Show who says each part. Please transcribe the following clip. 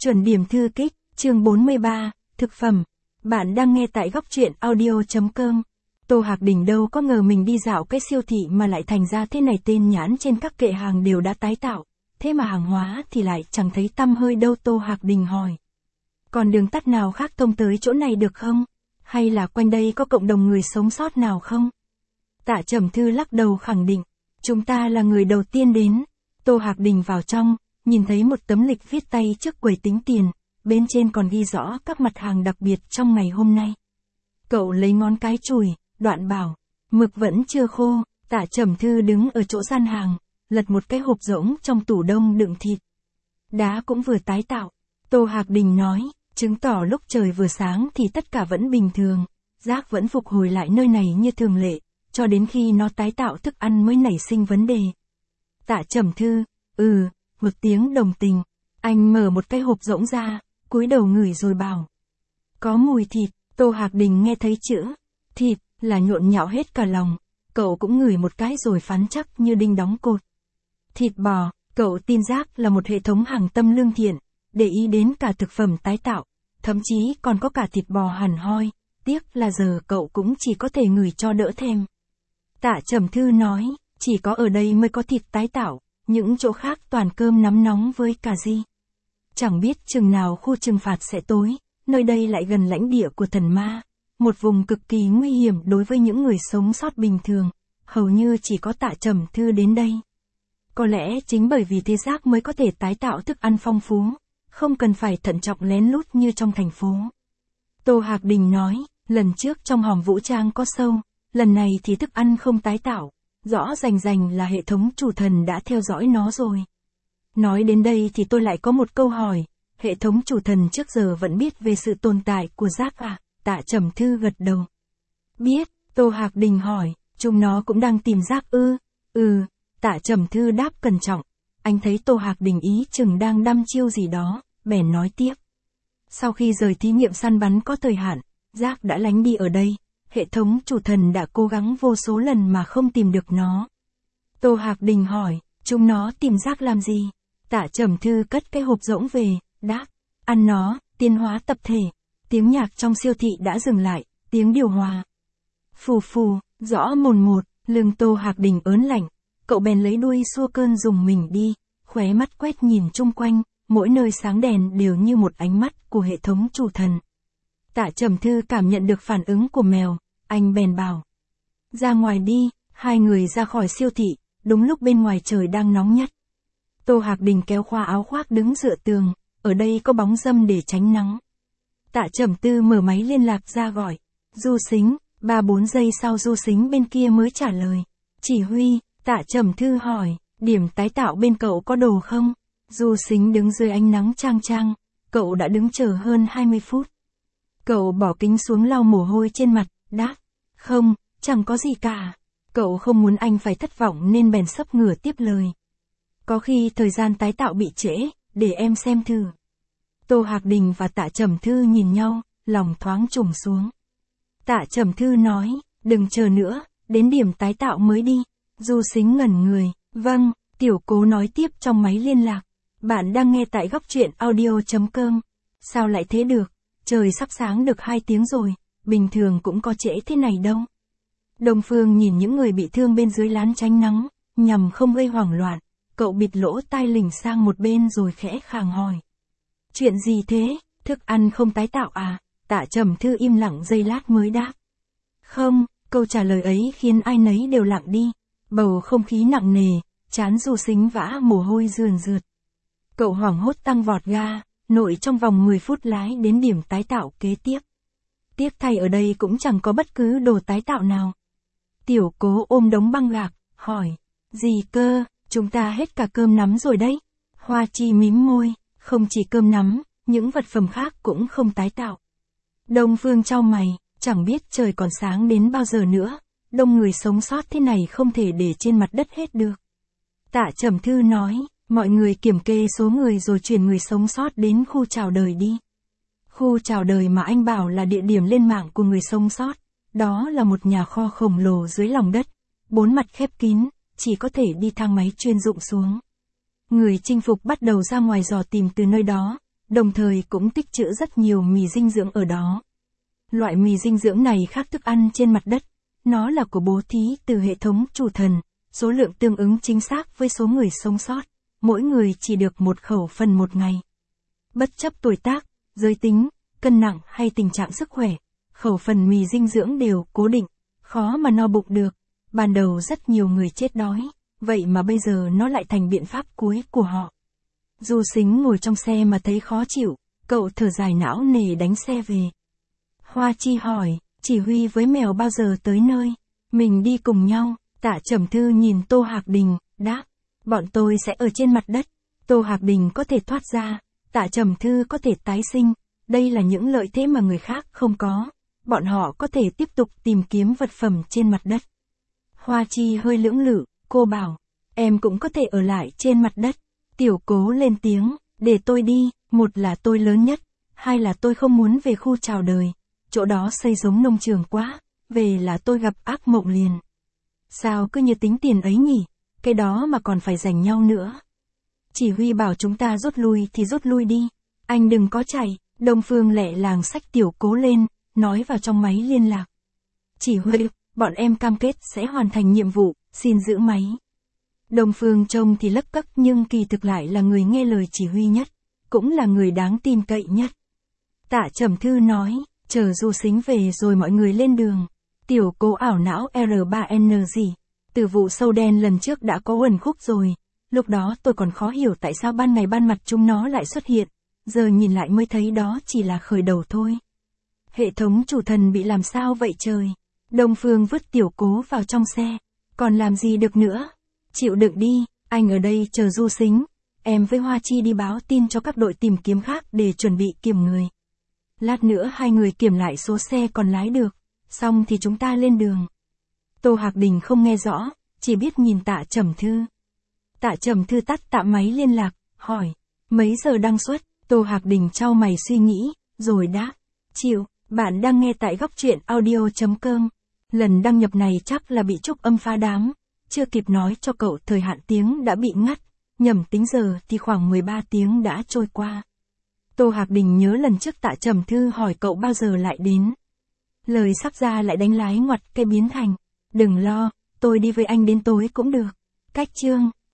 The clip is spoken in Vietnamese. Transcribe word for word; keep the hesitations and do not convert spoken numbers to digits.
Speaker 1: Chuẩn điểm thư kích, chương bốn mươi ba, thực phẩm. Bạn đang nghe tại góc truyện audio chấm com. Tô Hạc Đình đâu có ngờ mình đi dạo cái siêu thị mà lại thành ra thế này, tên nhãn trên các kệ hàng đều đã tái tạo, thế mà hàng hóa thì lại chẳng thấy tăm hơi đâu. Tô Hạc Đình hỏi. Còn đường tắt nào khác thông tới chỗ này được không? Hay là quanh đây có cộng đồng người sống sót nào không? Tạ Trầm Thư lắc đầu khẳng định. Chúng ta là người đầu tiên đến. Tô Hạc Đình vào trong, nhìn thấy một tấm lịch viết tay trước quầy tính tiền, bên trên còn ghi rõ các mặt hàng đặc biệt trong ngày hôm nay. Cậu lấy ngón cái chùi, đoạn bảo, mực vẫn chưa khô. Tạ Trầm Thư đứng ở chỗ gian hàng, lật một cái hộp rỗng trong tủ đông đựng thịt. Đá cũng vừa tái tạo. Tô Hạc Đình nói, chứng tỏ lúc trời vừa sáng thì tất cả vẫn bình thường, rác vẫn phục hồi lại nơi này như thường lệ, cho đến khi nó tái tạo thức ăn mới nảy sinh vấn đề. Tạ Trầm Thư, ừ, một tiếng đồng tình. Anh mở một cái hộp rỗng ra, cúi đầu ngửi rồi bảo. Có mùi thịt. Tô Hạc Đình nghe thấy chữ thịt là nhộn nhạo hết cả lòng. Cậu cũng ngửi một cái rồi phán chắc như đinh đóng cột. Thịt bò. Cậu tin rác là một hệ thống hàng tâm lương thiện, để ý đến cả thực phẩm tái tạo, thậm chí còn có cả thịt bò hẳn hoi. Tiếc là giờ cậu cũng chỉ có thể ngửi cho đỡ thèm. Tạ Trầm Thư nói, chỉ có ở đây mới có thịt tái tạo, những chỗ khác toàn cơm nắm nóng với cà ri. Chẳng biết chừng nào khu trừng phạt sẽ tối, nơi đây lại gần lãnh địa của thần ma, một vùng cực kỳ nguy hiểm đối với những người sống sót bình thường, hầu như chỉ có Tạ Trầm Thư đến đây. Có lẽ chính bởi vì thế rác mới có thể tái tạo thức ăn phong phú, không cần phải thận trọng lén lút như trong thành phố. Tô Hạc Đình nói, lần trước trong hòm vũ trang có sâu, lần này thì thức ăn không tái tạo, rõ rành rành là hệ thống chủ thần đã theo dõi nó rồi. Nói đến đây thì tôi lại có một câu hỏi, hệ thống chủ thần trước giờ vẫn biết về sự tồn tại của rác à? Tạ Trầm Thư gật đầu. Biết. Tô Hạc Đình hỏi, chúng nó cũng đang tìm rác ư? Ừ. Tạ Trầm Thư đáp cẩn trọng. Anh thấy Tô Hạc Đình ý chừng đang đăm chiêu gì đó, bèn nói tiếp. Sau khi rời thí nghiệm săn bắn có thời hạn, rác đã lánh đi ở đây, hệ thống chủ thần đã cố gắng vô số lần mà không tìm được nó. Tô Hạc Đình hỏi, chúng nó tìm rác làm gì? Tạ Trầm Thư cất cái hộp rỗng về, đáp, ăn nó, tiến hóa tập thể. Tiếng nhạc trong siêu thị đã dừng lại, tiếng điều hòa. Phù phù, rõ mồn một, lưng Tô Hạc Đình ớn lạnh, cậu bèn lấy đuôi xua cơn dùng mình đi, khóe mắt quét nhìn chung quanh, mỗi nơi sáng đèn đều như một ánh mắt của hệ thống chủ thần. Tạ Trầm Thư cảm nhận được phản ứng của mèo, anh bèn bảo. Ra ngoài đi. Hai người ra khỏi siêu thị, đúng lúc bên ngoài trời đang nóng nhất. Tô Hạc Đình kéo khoa áo khoác đứng dựa tường, ở đây có bóng râm để tránh nắng. Tạ Trầm Tư mở máy liên lạc ra gọi. Du Sính. Ba bốn giây sau Du Sính bên kia mới trả lời. Chỉ huy. Tạ Trầm Thư hỏi, điểm tái tạo bên cậu có đồ không? Du Sính đứng dưới ánh nắng chang chang, cậu đã đứng chờ hơn hai mươi phút. Cậu bỏ kính xuống lau mồ hôi trên mặt, đáp. Không, chẳng có gì cả. Cậu không muốn anh phải thất vọng nên bèn sấp ngửa tiếp lời. Có khi thời gian tái tạo bị trễ, để em xem thử. Tô Hạc Đình và Tạ Trầm Thư nhìn nhau, lòng thoáng trùng xuống. Tạ Trầm Thư nói, đừng chờ nữa, đến điểm tái tạo mới đi. Du Sính ngẩn người, vâng, Tiểu Cố nói tiếp trong máy liên lạc. Bạn đang nghe tại góc truyện audio chấm com. Sao lại thế được, trời sắp sáng được hai tiếng rồi, bình thường cũng có trễ thế này đâu. Đông Phương nhìn những người bị thương bên dưới lán tránh nắng, nhằm không gây hoảng loạn, cậu bịt lỗ tai lỉnh sang một bên rồi khẽ khàng hỏi. Chuyện gì thế, thức ăn không tái tạo à? Tạ Trầm Thư im lặng giây lát mới đáp. Không, câu trả lời ấy khiến ai nấy đều lặng đi, bầu không khí nặng nề, trán Du Sính vã mồ hôi rườn rượt. Cậu hoảng hốt tăng vọt ga, nội trong vòng mười phút lái đến điểm tái tạo kế tiếp. Tiếc thay ở đây cũng chẳng có bất cứ đồ tái tạo nào. Tiểu Cố ôm đống băng gạc, hỏi, gì cơ, chúng ta hết cả cơm nắm rồi đấy. Hoa Chi mím môi, không chỉ cơm nắm, những vật phẩm khác cũng không tái tạo. Đông Phương chau mày, chẳng biết trời còn sáng đến bao giờ nữa, đông người sống sót thế này không thể để trên mặt đất hết được. Tạ Trầm Thư nói, mọi người kiểm kê số người rồi chuyển người sống sót đến khu chào đời đi. Khu chào đời mà anh bảo là địa điểm lên mạng của người sống sót. Đó là một nhà kho khổng lồ dưới lòng đất, bốn mặt khép kín, chỉ có thể đi thang máy chuyên dụng xuống. Người chinh phục bắt đầu ra ngoài dò tìm từ nơi đó, đồng thời cũng tích trữ rất nhiều mì dinh dưỡng ở đó. Loại mì dinh dưỡng này khác thức ăn trên mặt đất, nó là của bố thí từ hệ thống chủ thần, số lượng tương ứng chính xác với số người sống sót, mỗi người chỉ được một khẩu phần một ngày. Bất chấp tuổi tác, giới tính, cân nặng hay tình trạng sức khỏe, khẩu phần mì dinh dưỡng đều cố định, khó mà no bụng được. Ban đầu rất nhiều người chết đói, vậy mà bây giờ nó lại thành biện pháp cuối của họ. Du Sính ngồi trong xe mà thấy khó chịu, cậu thở dài não nề đánh xe về. Hoa Chi hỏi, chỉ huy với mèo bao giờ tới nơi? Mình đi cùng nhau. Tạ Trầm Thư nhìn Tô Hạc Đình, đáp, bọn tôi sẽ ở trên mặt đất. Tô Hạc Đình có thể thoát ra, Tạ Trầm Thư có thể tái sinh, đây là những lợi thế mà người khác không có. Bọn họ có thể tiếp tục tìm kiếm vật phẩm trên mặt đất. Hoa Chi hơi lưỡng lự, cô bảo, em cũng có thể ở lại trên mặt đất. Tiểu Cố lên tiếng, để tôi đi, một là tôi lớn nhất, hai là tôi không muốn về khu chào đời, chỗ đó xây giống nông trường quá, về là tôi gặp ác mộng liền. Sao cứ như tính tiền ấy nhỉ, cái đó mà còn phải giành nhau nữa. Chỉ huy bảo chúng ta rút lui thì rút lui đi, anh đừng có chạy. Đông Phương lẹ làng xách Tiểu Cố lên, nói vào trong máy liên lạc. Chỉ huy, bọn em cam kết sẽ hoàn thành nhiệm vụ, xin giữ máy. Đông Phương trông thì lấp cấc nhưng kỳ thực lại là người nghe lời chỉ huy nhất, cũng là người đáng tin cậy nhất. Tạ Trầm Thư nói, chờ Du Sính về rồi mọi người lên đường. Tiểu Cố ảo não R ba N gì. Từ vụ sâu đen lần trước đã có uẩn khúc rồi, lúc đó tôi còn khó hiểu tại sao ban ngày ban mặt chúng nó lại xuất hiện, giờ nhìn lại mới thấy đó chỉ là khởi đầu thôi. Hệ thống chủ thần bị làm sao vậy trời? Đông Phương vứt Tiểu Cố vào trong xe, còn làm gì được nữa? Chịu đựng đi, anh ở đây chờ Du Sính, em với Hoa Chi đi báo tin cho các đội tìm kiếm khác để chuẩn bị kiểm người. Lát nữa hai người kiểm lại số xe còn lái được, xong thì chúng ta lên đường. Tô Hạc Đình không nghe rõ, chỉ biết nhìn Tạ Trầm Thư. Tạ Trầm Thư tắt tạm máy liên lạc, hỏi, mấy giờ đăng xuất? Tô Hạc Đình chau mày suy nghĩ, rồi đáp, chịu, bạn đang nghe tại góc truyện audio chấm com. Lần đăng nhập này chắc là bị trúc âm phá đám, chưa kịp nói cho cậu thời hạn tiếng đã bị ngắt, nhầm tính giờ thì khoảng mười ba tiếng đã trôi qua. Tô Hạc Đình nhớ lần trước Tạ Trầm Thư hỏi cậu bao giờ lại đến. Lời sắp ra lại đánh lái ngoặt cây biến thành, đừng lo, tôi đi với anh đến tối cũng được. Cách chương.